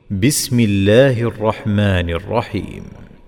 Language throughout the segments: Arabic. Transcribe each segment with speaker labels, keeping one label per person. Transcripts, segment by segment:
Speaker 1: بسم الله الرحمن الرحيم.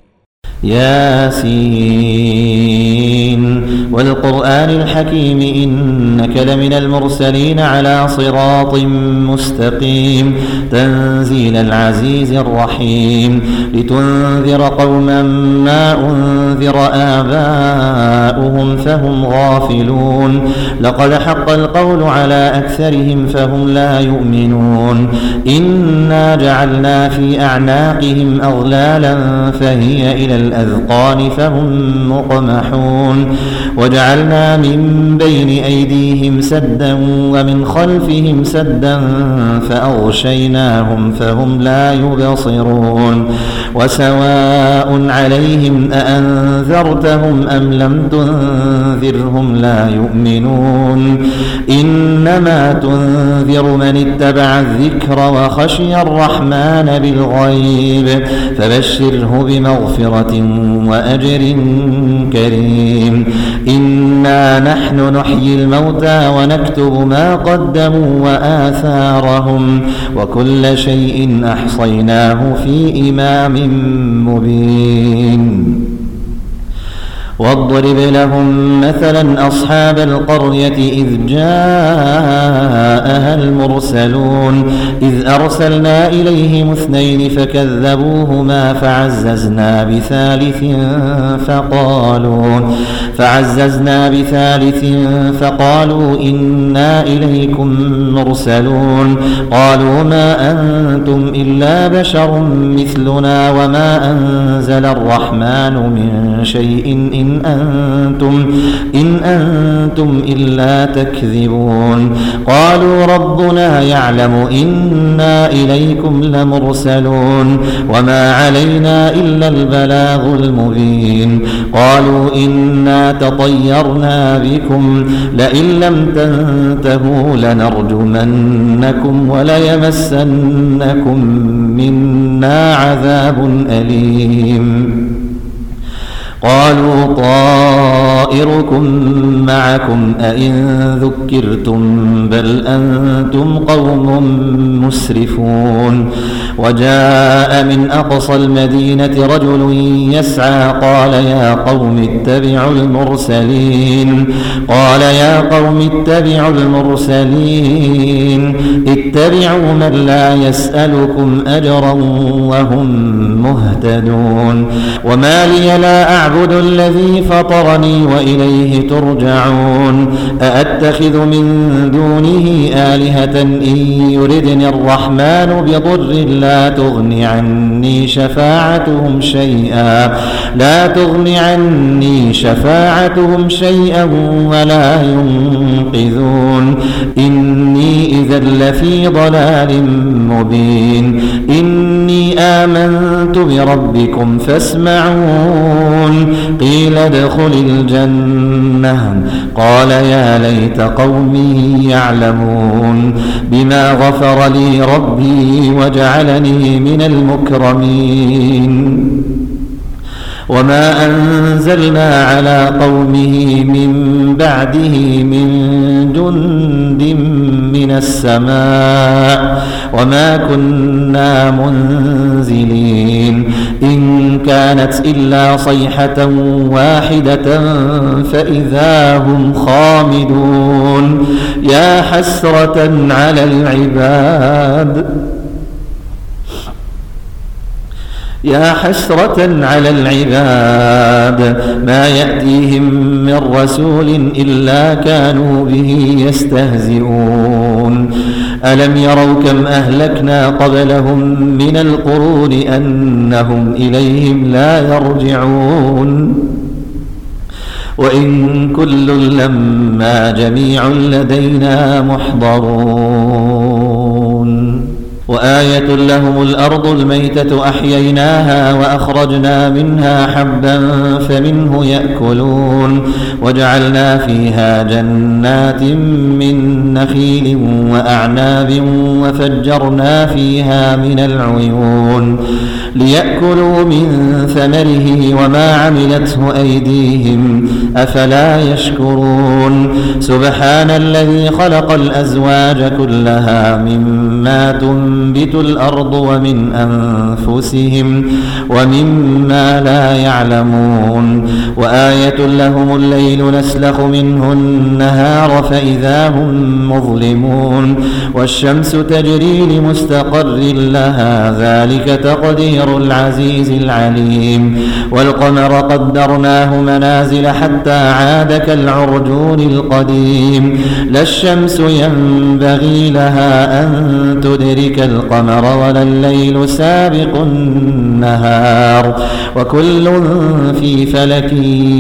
Speaker 2: ياسين والقرآن الحكيم إنك لمن المرسلين على صراط مستقيم تنزيل العزيز الرحيم لتنذر قوما ما أنذر آباؤهم فهم غافلون لقد حق القول على أكثرهم فهم لا يؤمنون إنا جعلنا في أعناقهم أغلالا فهي إلى الأذقان فهم مقمحون وجعلنا من بين أيديهم سدا ومن خلفهم سدا فأغشيناهم فهم لا يبصرون وسواء عليهم أأنذرتهم أم لم تنذرهم لا يؤمنون إنما تنذر من اتبع الذكر وخشي الرحمن بالغيب فبشره بمغفرة وأجر كريم إنا نحن نحيي الموتى ونكتب ما قدموا وآثارهم وكل شيء أحصيناه في إمام مبين واضرب لهم مثلا أصحاب القرية إذ جاءها المرسلون إذ أرسلنا إليهم 2 فكذبوهما فعززنا بثالث فقالوا إنا إليكم مرسلون قالوا ما أنتم إلا بشر مثلنا وما أنزل الرحمن من شيء إن أنتم إلا تكذبون قالوا ربنا يعلم إنا إليكم لمرسلون وما علينا إلا البلاغ المبين قالوا إنا تطيرنا بكم لئن لم تنتهوا لنرجمنكم وليمسنكم منا عذاب أليم قالوا طائركم معكم أئن ذكرتم بل أنتم قوم مسرفون وجاء من أقصى المدينة رجل يسعى قال يا قوم اتبعوا المرسلين اتبعوا من لا يسألكم أجرا وهم مهتدون وما لي لا أعبد الذي فطرني وإليه ترجعون أأتخذ من دونه آلهة إن يردني الرحمن بضر لا تغن عني شفاعتهم شيئا ولا ينقذون إني إذا لفي ضلال مبين إني آمنت بربكم فاسمعون قيل ادخل الجنة قال يا ليت قومي يعلمون بما غفر لي ربي وجعلني من المكرمين وما أنزلنا على قومه من بعده من جند من السماء وما كنا منزلين إن كانت إلا صيحة واحدة فإذا هم خامدون يا حسرة على العباد ما يأتيهم من رسول إلا كانوا به يستهزئون ألم يروا كم أهلكنا قبلهم من القرون أنهم إليهم لا يرجعون وإن كل لما جميع لدينا محضرون وآية لهم الأرض الميتة أحييناها وأخرجنا منها حبا فمنه يأكلون وجعلنا فيها جنات من نخيل وأعناب وفجرنا فيها من العيون ليأكلوا من ثمره وما عملته أيديهم أفلا يشكرون سبحان الذي خلق الأزواج كلها مما تنبت تنبت الأرض ومن أنفسهم ومما لا يعلمون وآية لهم الليل نسلخ منه النهار فإذا هم مظلمون والشمس تجري لمستقر لها ذلك تقدير العزيز العليم والقمر قدرناه منازل حتى عاد كالعرجون القديم لا الشمس ينبغي لها أن تدرك القمر ولا الليل سابق النهار وكل في فلك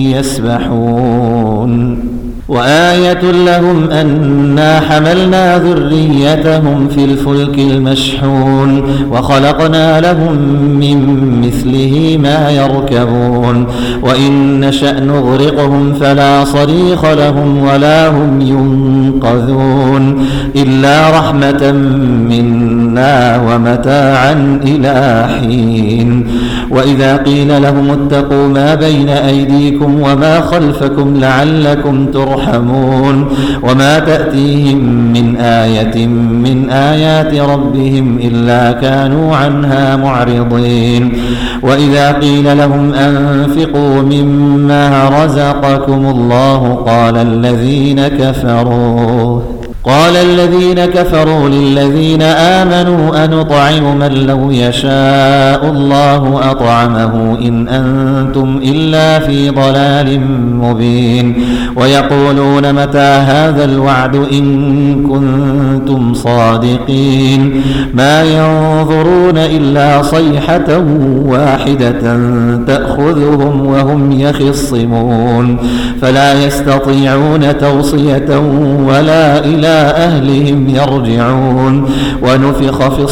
Speaker 2: يسبحون وآية لهم أنا حملنا ذريتهم في الفلك المشحون وخلقنا لهم من مثله ما يركبون وإن نشأ نغرقهم فلا صريخ لهم ولا هم ينقذون إلا رحمة منا ومتاعا إلى حين وإذا قيل لهم اتقوا ما بين أيديكم وما خلفكم لعلكم ترحمون وما تأتيهم من آية من آيات ربهم إلا كانوا عنها معرضين وإذا قيل لهم أنفقوا مما رزقكم الله قال الذين كفروا للذين آمنوا أنطعم من لو يشاء الله أطعمه إن أنتم إلا في ضلال مبين ويقولون متى هذا الوعد إن كنتم صادقين ما ينظرون إلا صيحة واحدة تأخذهم وهم يخصمون فلا يستطيعون توصية ولا إلى أهلهم يرجعون ونفخ في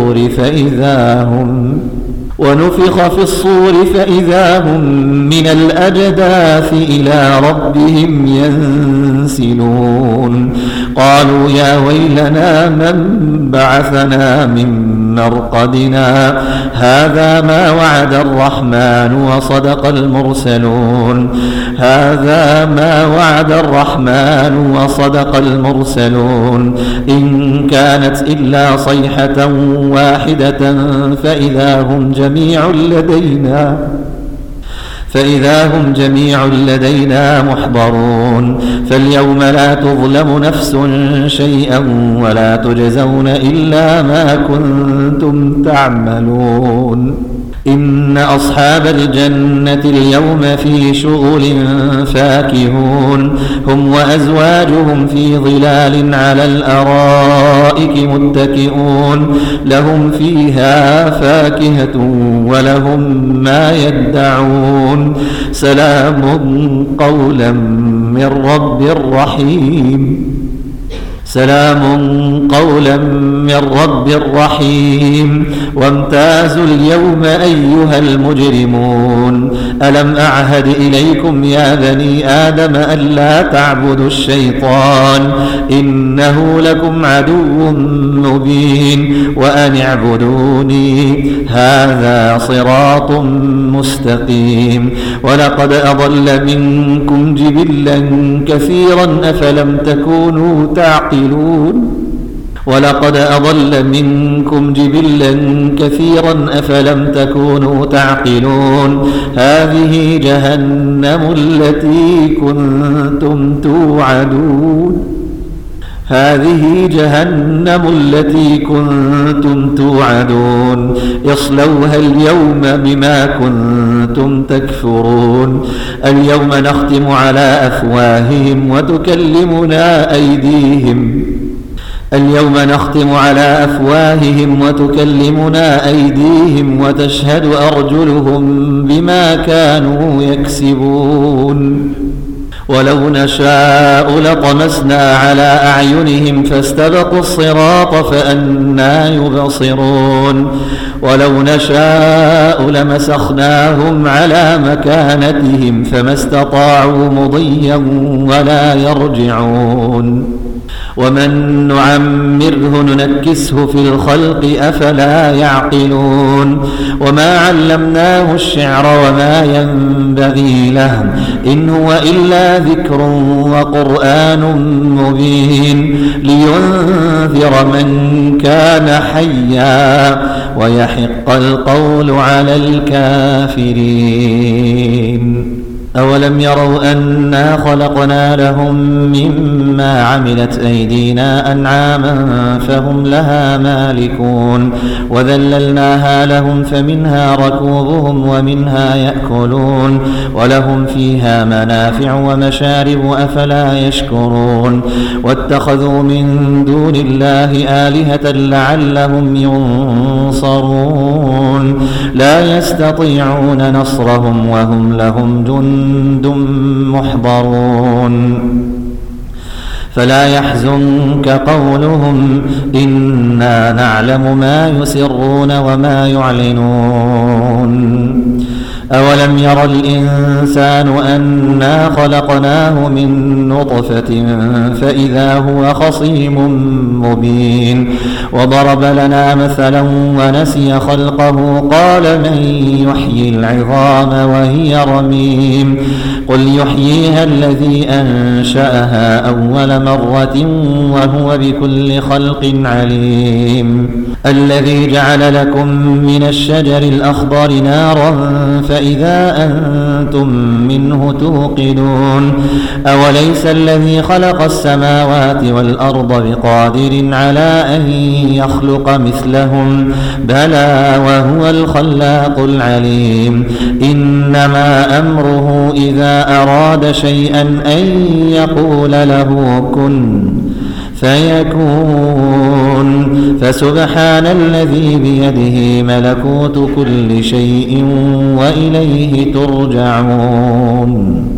Speaker 2: الصور فإذا هم من الأجداث إلى ربهم ينسلون قالوا يا ويلنا من بعثنا من مرقدنا هذا ما وعد الرحمن وصدق المرسلون إن كانت إلا صيحة واحدة فإذا هم جميع لدينا محضرون فاليوم لا تظلم نفس شيئا ولا تجزون إلا ما كنتم تعملون إن أصحاب الجنة اليوم في شغل فاكهون هم وأزواجهم في ظلال على الأرائك متكئون لهم فيها فاكهة ولهم ما يدعون سلام قولا من رب رحيم وامتازوا اليوم أيها المجرمون ألم أعهد إليكم يا بني آدم ألا تعبدوا الشيطان إنه لكم عدو مبين وأن اعبدوني هذا صراط مستقيم ولقد أضل منكم جبلا كثيرا أفلم تكونوا تعقلون هذه جهنم التي كنتم توعدون يصلوها اليوم بما كنتم تكفرون اليوم نختم على أفواههم وتكلمنا أيديهم وتشهد أرجلهم بما كانوا يكسبون ولو نشاء لطمسنا على أعينهم فاستبقوا الصراط فأنى يبصرون ولو نشاء لمسخناهم على مكانتهم فما استطاعوا مضيا ولا يرجعون ومن نعمره ننكسه في الخلق أفلا يعقلون وما علمناه الشعر وما ينبغي له إن هو إلا ذكر وقرآن مبين لينذر من كان حيا ويحق القول على الكافرين أولم يروا أنا خلقنا لهم مما عملت أيدينا أنعاما فهم لها مالكون وذللناها لهم فمنها ركوبهم ومنها يأكلون ولهم فيها منافع ومشارب أفلا يشكرون واتخذوا من دون الله آلهة لعلهم ينصرون لا يستطيعون نصرهم وهم لهم جند محضرون فلا يحزنك قولهم إنا نعلم ما يسرون وما يعلنون أولم ير الإنسان أنا خلقناه من نطفة فإذا هو خصيم مبين وضرب لنا مثلا ونسي خلقه قال من يحيي العظام وهي رميم قل يحييها الذي أنشأها أول مرة وهو بكل خلق عليم الذي جعل لكم من الشجر الأخضر نارا فإذا أنتم منه توقدون أوليس الذي خلق السماوات والأرض بقادر على أن يخلق مثلهم بلى وهو الخلاق العليم إنما أمره إذا أراد شيئا أن يقول له كن فيكون فسبحان الذي بيده ملكوت كل شيء وإليه ترجعون